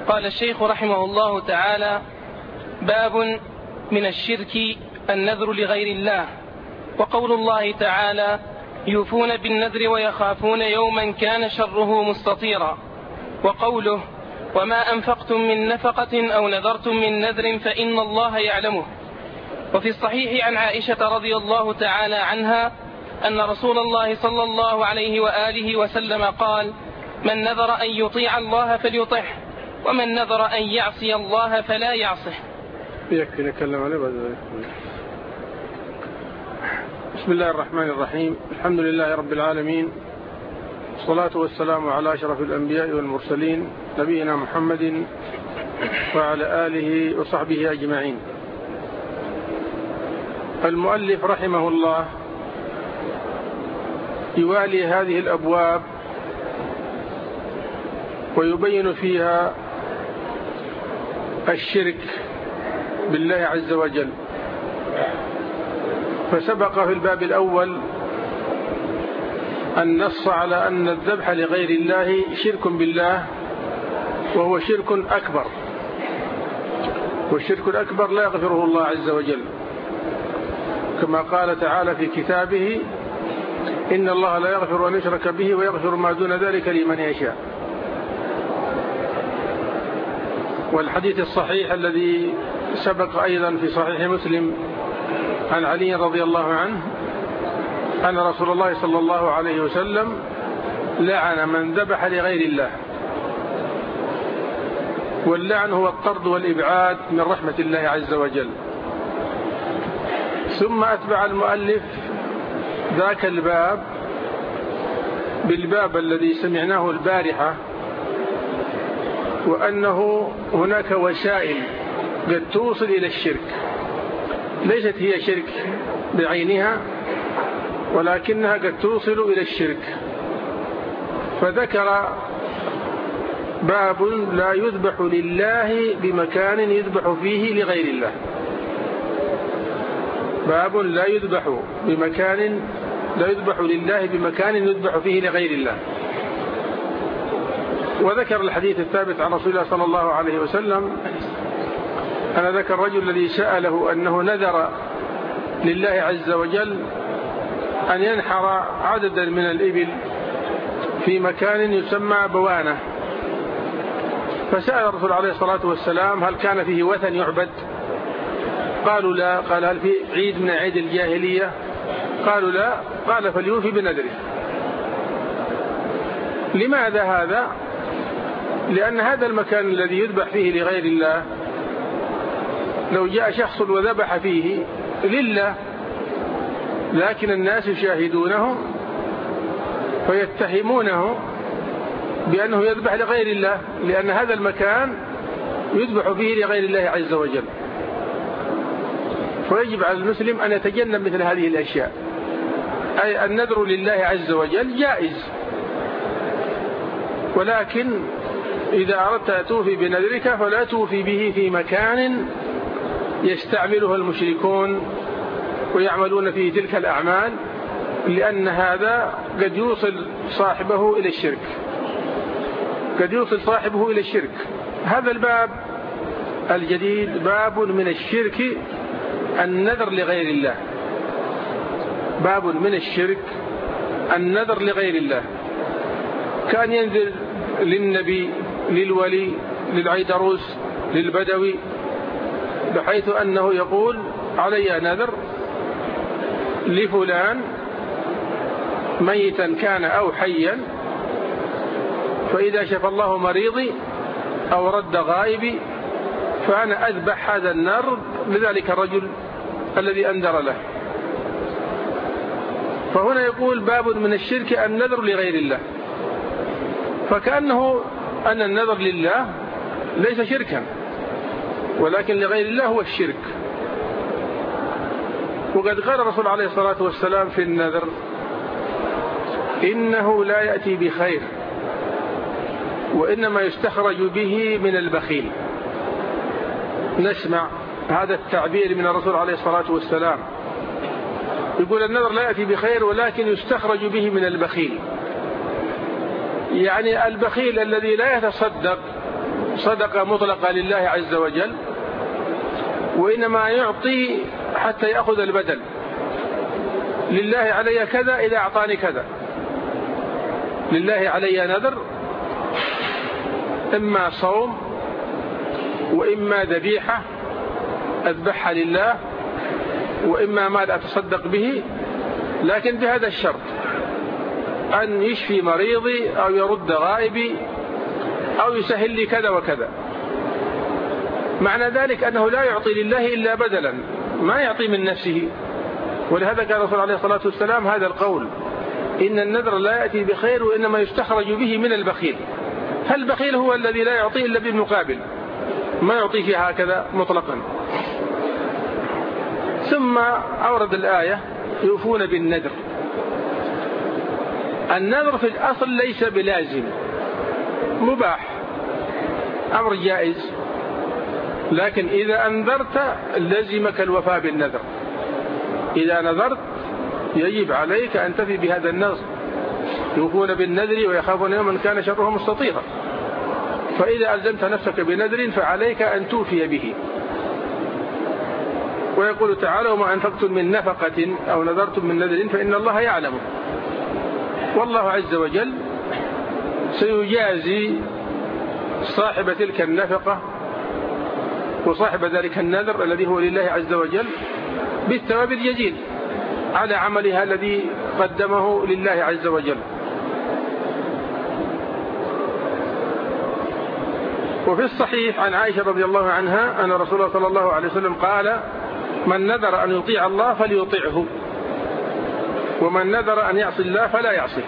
قال الشيخ رحمه الله تعالى: باب من الشرك النذر لغير الله. وقول الله تعالى: يوفون بالنذر ويخافون يوما كان شره مستطيرا. وقوله: وما أنفقتم من نفقة أو نذرتم من نذر فإن الله يعلمه. وفي الصحيح عن عائشة رضي الله تعالى عنها أن رسول الله صلى الله عليه وآله وسلم قال: من نذر أن يطيع الله فليطعه، ومن نذر أن يعصي الله فلا يعصه. يكفي نتكلم عليه بعد ذلك. بسم الله الرحمن الرحيم. الحمد لله رب العالمين، والصلاة والسلام على أشرف الأنبياء والمرسلين نبينا محمد وعلى آله وصحبه أجمعين. المؤلف رحمه الله يوالي هذه الأبواب ويبين فيها الشرك بالله عز وجل. فسبق في الباب الأول النص على أن الذبح لغير الله شرك بالله، وهو شرك أكبر، والشرك الأكبر لا يغفره الله عز وجل، كما قال تعالى في كتابه: إن الله لا يغفر أن يشرك به ويغفر ما دون ذلك لمن يشاء. والحديث الصحيح الذي سبق أيضا في صحيح مسلم عن علي رضي الله عنه أن رسول الله صلى الله عليه وسلم لعن من ذبح لغير الله. واللعن هو الطرد والإبعاد من رحمة الله عز وجل. ثم أتبع المؤلف ذاك الباب بالباب الذي سمعناه البارحة، وأنه هناك وسائل قد توصل إلى الشرك، ليست هي شرك بعينها، ولكنها قد توصل إلى الشرك. فذكر باب لا يذبح لله بمكان يذبح فيه لغير الله. باب لا يذبح لله بمكان يذبح فيه لغير الله. وذكر الحديث الثابت عن رسول الله صلى الله عليه وسلم أن ذكر الرجل الذي سأله أنه نذر لله عز وجل أن ينحر عددا من الإبل في مكان يسمى بوانة، فسأل الرسول عليه الصلاة والسلام: هل كان فيه وثن يعبد؟ قالوا لا. قال: هل في عيد من عيد الجاهلية؟ قالوا لا. قال: فليوفي بنذره. لماذا هذا؟ لأن هذا المكان الذي يذبح فيه لغير الله، لو جاء شخص وذبح فيه لله، لكن الناس يشاهدونه فيتهمونه بأنه يذبح لغير الله، لأن هذا المكان يذبح فيه لغير الله عز وجل. فيجب على المسلم أن يتجنب مثل هذه الأشياء. أي النذر لله عز وجل جائز، ولكن إذا أردت أن توفي بنذرك فلا توفي به في مكان يستعمله المشركون ويعملون فيه تلك الأعمال، لأن هذا قد يوصل صاحبه إلى الشرك. هذا الباب الجديد باب من الشرك النذر لغير الله. باب من الشرك النذر لغير الله، كان ينذر للنبي، للولي، للعيدروس، للبدوي، بحيث أنه يقول: علي نذر لفلان ميتا كان أو حيا، فإذا شفى الله مريضي أو رد غائبي فأنا أذبح هذا النذر لذلك الرجل الذي أنذر له. فهنا يقول: باب من الشرك النذر لغير الله، فكأنه أن النذر لله ليس شركا، ولكن لغير الله هو الشرك. وقد قال الرسول عليه الصلاة والسلام في النذر: إنه لا يأتي بخير، وإنما يستخرج به من البخيل. نسمع هذا التعبير من الرسول عليه الصلاة والسلام، يقول: النذر لا يأتي بخير ولكن يستخرج به من البخيل. يعني البخيل الذي لا يتصدق صدقة مطلقة لله عز وجل، وإنما يعطي حتى يأخذ البدل. لله علي كذا إذا أعطاني كذا. لله علي نذر، إما صوم وإما ذبيحة أذبحها لله، وإما مال أتصدق به، لكن بهذا الشرط: أن يشفي مريضي أو يرد غائبي أو يسهل لي كذا وكذا. معنى ذلك أنه لا يعطي لله إلا بدلا، ما يعطي من نفسه. ولهذا قال الرسول عليه الصلاة والسلام هذا القول: إن النذر لا يأتي بخير وإنما يستخرج به من البخيل. فالبخيل هو الذي لا يعطي إلا بالمقابل، ما يعطي فيها هكذا مطلقا. ثم أورد الآية: يوفون بالنذر. النذر في الأصل ليس بلازم، مباح، أمر جائز، لكن إذا أنذرت لزمك الوفاء بالنذر. إذا نذرت يجب عليك أن تفي بهذا النذر. يوفون بالنذر ويخافون يوما كان شره مستطيرا. فإذا ألزمت نفسك بنذر فعليك أن توفي به. ويقول تعالى: وما أنفقتم من نفقة أو نذرتم من نذر فإن الله يعلمه. والله عز وجل سيجازي صاحب تلك النفقة وصاحب ذلك النذر الذي هو لله عز وجل بالثواب الجزيل على عملها الذي قدمه لله عز وجل. وفي الصحيح عن عائشة رضي الله عنها أن رسول الله صلى الله عليه وسلم قال: من نذر أن يطيع الله فليطيعه، ومن نذر أن يعصي الله فلا يعصيه.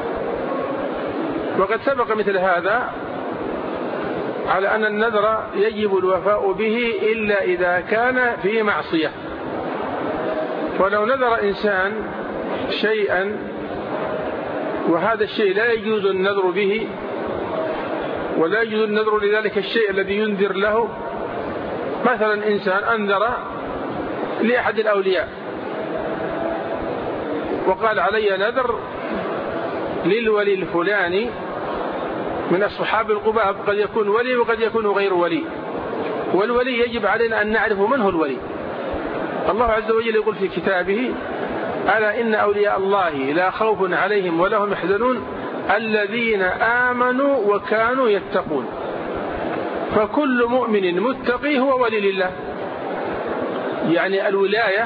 وقد سبق مثل هذا على أن النذر يجب الوفاء به إلا إذا كان في معصية. ولو نذر إنسان شيئا وهذا الشيء لا يجوز النذر به، ولا يجوز النذر لذلك الشيء الذي ينذر له، مثلا إنسان أنذر لأحد الأولياء وقال: علي نذر للولي الفلاني من الصحابة القباب، قد يكون ولي وقد يكون غير ولي، والولي يجب علينا أن نعرف من هو الولي. الله عز وجل يقول في كتابه: ألا إن أولياء الله لا خوف عليهم ولا هم يحزنون الذين آمنوا وكانوا يتقون. فكل مؤمن متقي هو ولي لله. يعني الولاية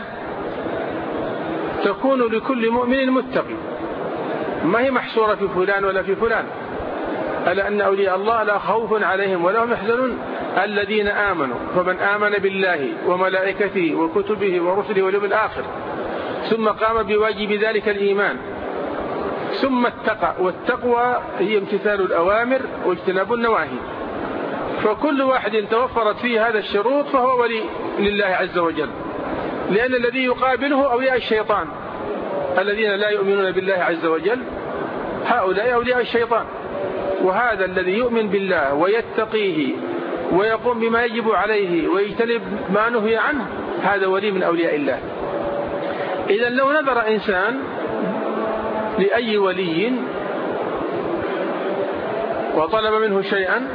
تكون لكل مؤمن متقي، ما هي محصورة في فلان ولا في فلان. ألا أن أولياء الله لا خوف عليهم ولا هم يحزنون الذين آمنوا. فمن آمن بالله وملائكته وكتبه ورسله واليوم الآخر ثم قام بواجب ذلك الإيمان ثم اتقى، والتقوى هي امتثال الأوامر واجتناب النواهي. فكل واحد توفرت فيه هذا الشروط فهو ولي لله عز وجل، لأن الذي يقابله أولياء الشيطان الذين لا يؤمنون بالله عز وجل، هؤلاء أولياء الشيطان. وهذا الذي يؤمن بالله ويتقيه ويقوم بما يجب عليه ويجتنب ما نهي عنه، هذا ولي من أولياء الله. إذا لو نذر إنسان لأي ولي وطلب منه شيئا،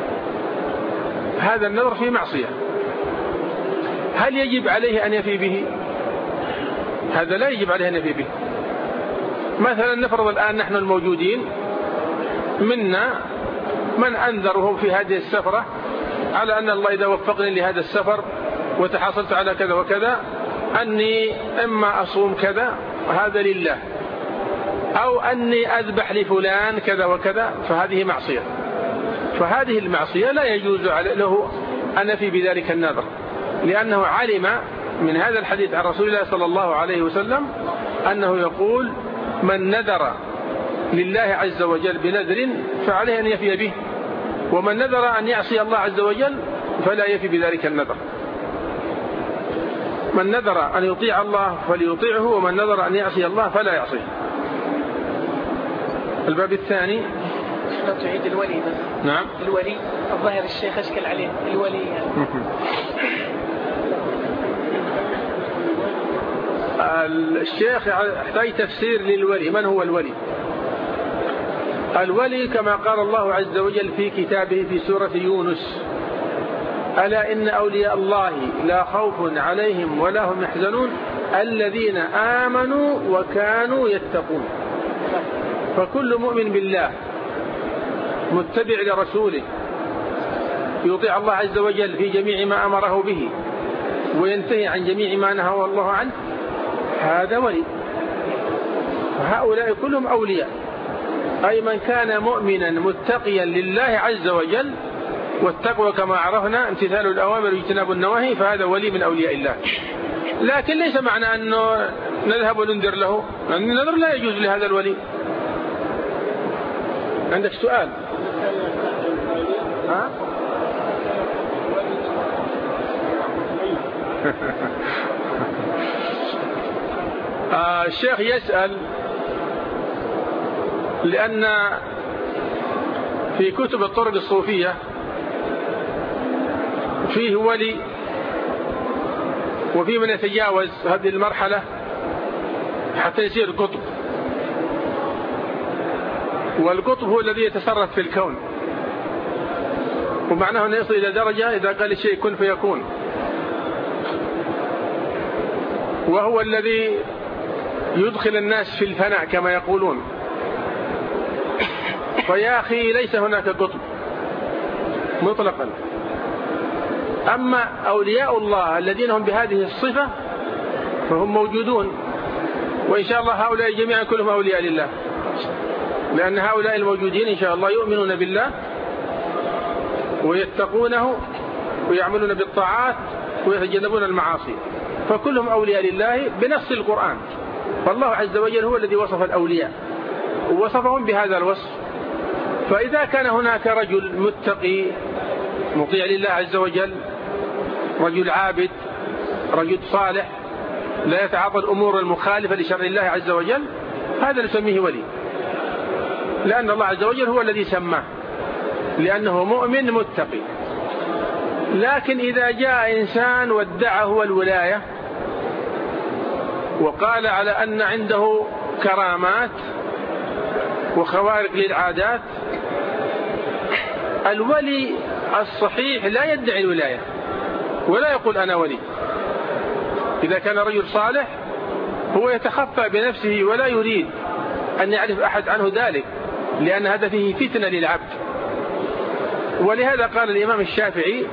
هذا النذر في معصية، هل يجب عليه أن يفي به؟ هذا لا يجب عليه أن يفي به. مثلا نفرض الآن نحن الموجودين منا من أنذرهم في هذه السفرة على أن الله إذا وفقني لهذا السفر وتحصلت على كذا وكذا أني إما أصوم كذا، هذا لله، أو أني أذبح لفلان كذا وكذا، فهذه معصية. فهذه المعصية لا يجوز له أن يفي بذلك النذر، لأنه علم من هذا الحديث عن رسول الله صلى الله عليه وسلم أنه يقول: من نذر لله عز وجل بنذر فعليه أن يفي به، ومن نذر أن يعصي الله عز وجل فلا يفي بذلك النذر. من نذر أن يطيع الله فليطيعه، ومن نذر أن يعصي الله فلا يعصيه. الباب الثاني. لا تعيد الولي بس. نعم. الولي الظاهر الشيخ أشكل عليه الولي يعني. الشيخ يحتاج تفسير للولي. من هو الولي؟ الولي كما قال الله عز وجل في كتابه في سورة يونس: ألا إن أولياء الله لا خوف عليهم ولا هم يحزنون الذين آمنوا وكانوا يتقون. فكل مؤمن بالله متبع لرسوله يطيع الله عز وجل في جميع ما أمره به وينتهي عن جميع ما نهى الله عنه، هذا ولي. وهؤلاء كلهم أولياء، أي من كان مؤمنا متقيا لله عز وجل، والتقوى كما عرفنا امتثال الأوامر واجتناب النواهي، فهذا ولي من أولياء الله. لكن ليس معنى أنه نذهب وننذر له، لأن النذر لا يجوز لهذا الولي. عندك سؤال؟ ها؟ الشيخ يسأل لأن في كتب الطرق الصوفية فيه ولي، وفيه من يتجاوز هذه المرحلة حتى يصير قطب، والقطب هو الذي يتصرف في الكون، ومعناه أنه يصل إلى درجة إذا قال الشيء كن فيكون، وهو الذي يدخل الناس في الفناء كما يقولون. فيا أخي ليس هناك قطب مطلقا. أما أولياء الله الذين هم بهذه الصفة فهم موجودون، وإن شاء الله هؤلاء جميعا كلهم أولياء لله، لأن هؤلاء الموجودين إن شاء الله يؤمنون بالله ويتقونه ويعملون بالطاعات ويتجنبون المعاصي، فكلهم أولياء لله بنص القرآن. فالله عز وجل هو الذي وصف الأولياء ووصفهم بهذا الوصف. فإذا كان هناك رجل متقي مطيع لله عز وجل، رجل عابد، رجل صالح لا يتعاطى الأمور المخالفة لشرع الله عز وجل، هذا نسميه ولي، لأن الله عز وجل هو الذي سماه، لأنه مؤمن متقي. لكن إذا جاء إنسان وادعى هو الولاية وقال على أن عنده كرامات وخوارق للعادات، الولي الصحيح لا يدعي الولاية ولا يقول أنا ولي. إذا كان رجل صالح هو يتخفى بنفسه ولا يريد أن يعرف أحد عنه ذلك، لأن هذا فيه فتنة للعبد. ولهذا قال الإمام الشافعي: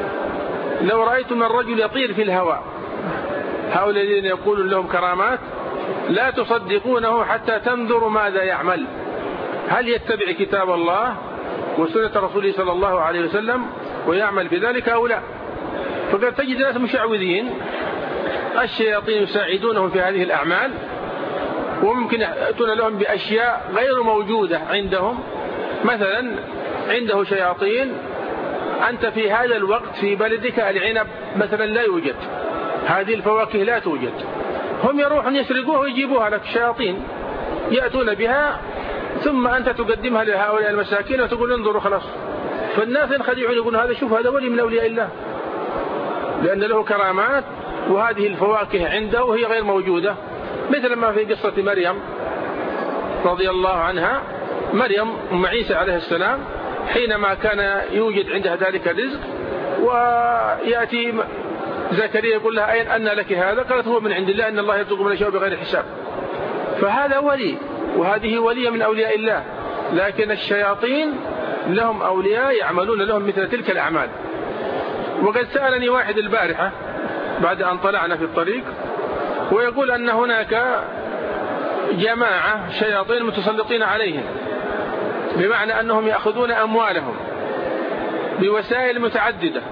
لو رأيتم الرجل يطير في الهواء، هؤلاء الذين يقولون لهم كرامات، لا تصدقونه حتى تنظروا ماذا يعمل، هل يتبع كتاب الله وسنة رسوله صلى الله عليه وسلم ويعمل بذلك أو لا. فقد تجد ناس مشعوذين الشياطين يساعدونهم في هذه الأعمال، وممكن يأتون لهم بأشياء غير موجودة عندهم. مثلا عنده شياطين، أنت في هذا الوقت في بلدك العنب مثلا لا يوجد، هذه الفواكه لا توجد، هم يروحون يسرقوها ويجيبوها لك، الشياطين يأتون بها، ثم أنت تقدمها لهؤلاء المساكين وتقول انظروا خلاص. فالناس ينخدعون يقولون هذا شوف هذا ولي من أولياء الله، لأن له كرامات وهذه الفواكه عنده وهي غير موجودة. مثل ما في قصة مريم رضي الله عنها، مريم أم عيسى عليه السلام، حينما كان يوجد عندها ذلك الرزق ويأتي زكريا يقول لها أين أن لك هذا؟ قالت هو من عند الله، إن الله يرزق من يشاء بغير حساب. فهذا ولي، وهذه ولية من أولياء الله. لكن الشياطين لهم أولياء يعملون لهم مثل تلك الأعمال. وقد سألني واحد البارحة بعد أن طلعنا في الطريق، ويقول أن هناك جماعة شياطين متسلطين عليهم، بمعنى أنهم يأخذون أموالهم بوسائل متعددة،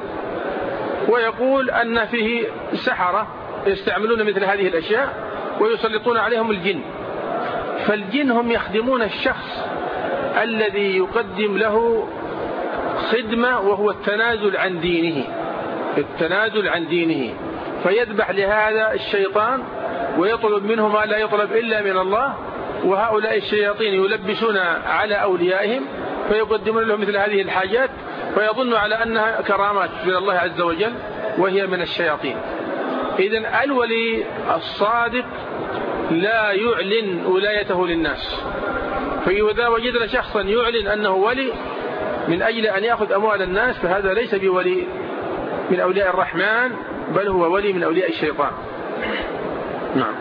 ويقول أن فيه سحرة يستعملون مثل هذه الأشياء ويسلطون عليهم الجن. فالجن هم يخدمون الشخص الذي يقدم له خدمة، وهو التنازل عن دينه، التنازل عن دينه، فيذبح لهذا الشيطان ويطلب منه ما لا يطلب إلا من الله. وهؤلاء الشياطين يلبسون على أوليائهم فيقدمون لهم مثل هذه الحاجات، فيظن على أنها كرامات من الله عز وجل وهي من الشياطين. إذن الولي الصادق لا يعلن ولايته للناس، فإذا وجدنا شخصا يعلن أنه ولي من أجل أن يأخذ أموال الناس فهذا ليس بولي من أولياء الرحمن، بل هو ولي من أولياء الشيطان. نعم.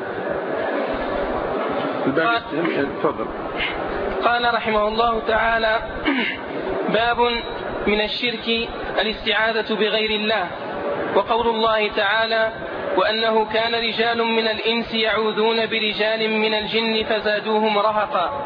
تفضل. قال رحمه الله تعالى: باب من الشرك الاستعاذة بغير الله. وقول الله تعالى: وأنه كان رجال من الإنس يعوذون برجال من الجن فزادوهم رهقا.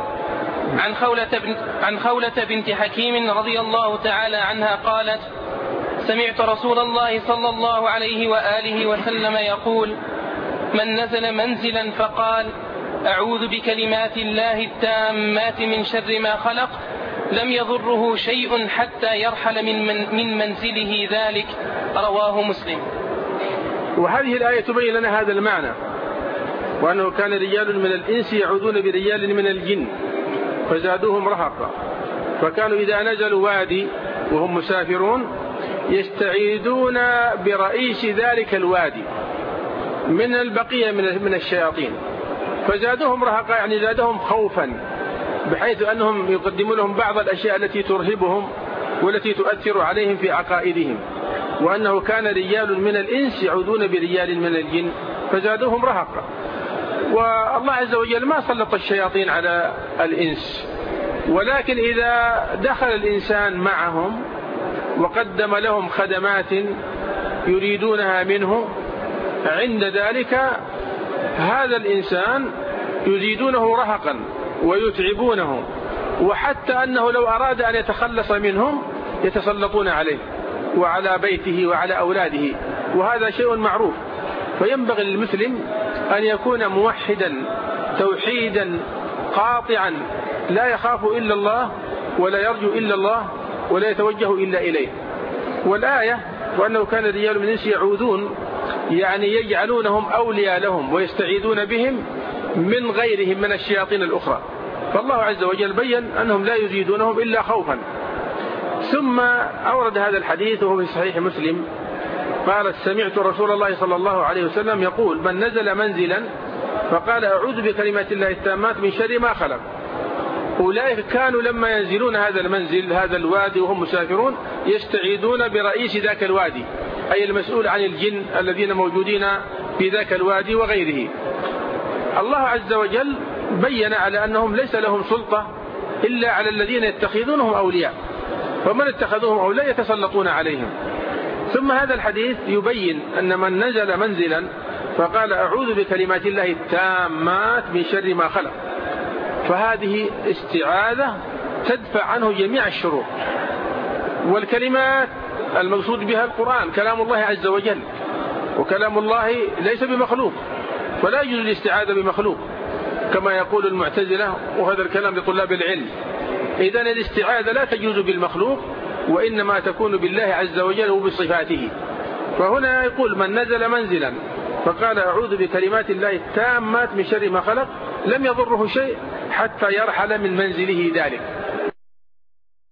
عن خولة بنت حكيم رضي الله تعالى عنها قالت: سمعت رسول الله صلى الله عليه وآله وسلم يقول: من نزل منزلا فقال: أعوذ بكلمات الله التامات من شر ما خلق، لم يضره شيء حتى يرحل من منزله ذلك. رواه مسلم. وهذه الآية تبين لنا هذا المعنى، وأنه كان رجال من الإنس يعوذون برجال من الجن فزادوهم رهقا. فكانوا إذا نزلوا وادي وهم مسافرون يستعيذون برئيس ذلك الوادي من البقية من الشياطين، فزادوهم رهقا يعني زادهم خوفا، بحيث أنهم يقدمون لهم بعض الأشياء التي ترهبهم والتي تؤثر عليهم في عقائدهم، وأنه كان رجال من الإنس يعوذون برجال من الجن فزادوهم رهقا. والله عز وجل ما سلط الشياطين على الإنس، ولكن إذا دخل الإنسان معهم وقدم لهم خدمات يريدونها منه، عند ذلك هذا الإنسان يزيدونه رهقا ويتعبونه، وحتى أنه لو أراد أن يتخلص منهم يتسلطون عليه وعلى بيته وعلى أولاده، وهذا شيء معروف. فينبغي للمسلم أن يكون موحدا توحيدا قاطعا، لا يخاف إلا الله ولا يرجو إلا الله ولا يتوجه إلا إليه. والآية وأنه كان رجال من الإنس يعوذون يعني يجعلونهم أولياء لهم ويستعيذون بهم من غيرهم من الشياطين الأخرى. فالله عز وجل بين أنهم لا يزيدونهم إلا خوفا. ثم أورد هذا الحديث وهو في صحيح مسلم قال: سمعت رسول الله صلى الله عليه وسلم يقول: من نزل منزلا فقال: أعوذ بكلمات الله التامات من شر ما خلق. أولئك كانوا لما ينزلون هذا المنزل هذا الوادي وهم مسافرون يستعيذون برئيس ذاك الوادي، أي المسؤول عن الجن الذين موجودين في ذاك الوادي وغيره. الله عز وجل بين على أنهم ليس لهم سلطة إلا على الذين يتخذونهم أولياء، فمن اتخذوهم أولياء يتسلطون عليهم. ثم هذا الحديث يبين أن من نزل منزلا فقال: أعوذ بكلمات الله التامات من شر ما خلق، فهذه استعاذة تدفع عنه جميع الشرور. والكلمات المقصود بها القرآن كلام الله عز وجل، وكلام الله ليس بمخلوق، فلا يجوز الاستعاذة بمخلوق كما يقول المعتزلة، وهذا الكلام لطلاب العلم. إذن الاستعاذة لا تجوز بالمخلوق، وإنما تكون بالله عز وجل وبصفاته. فهنا يقول: من نزل منزلا فقال: أعوذ بكلمات الله التامات من شر ما خلق، لم يضره شيء حتى يرحل من منزله ذلك.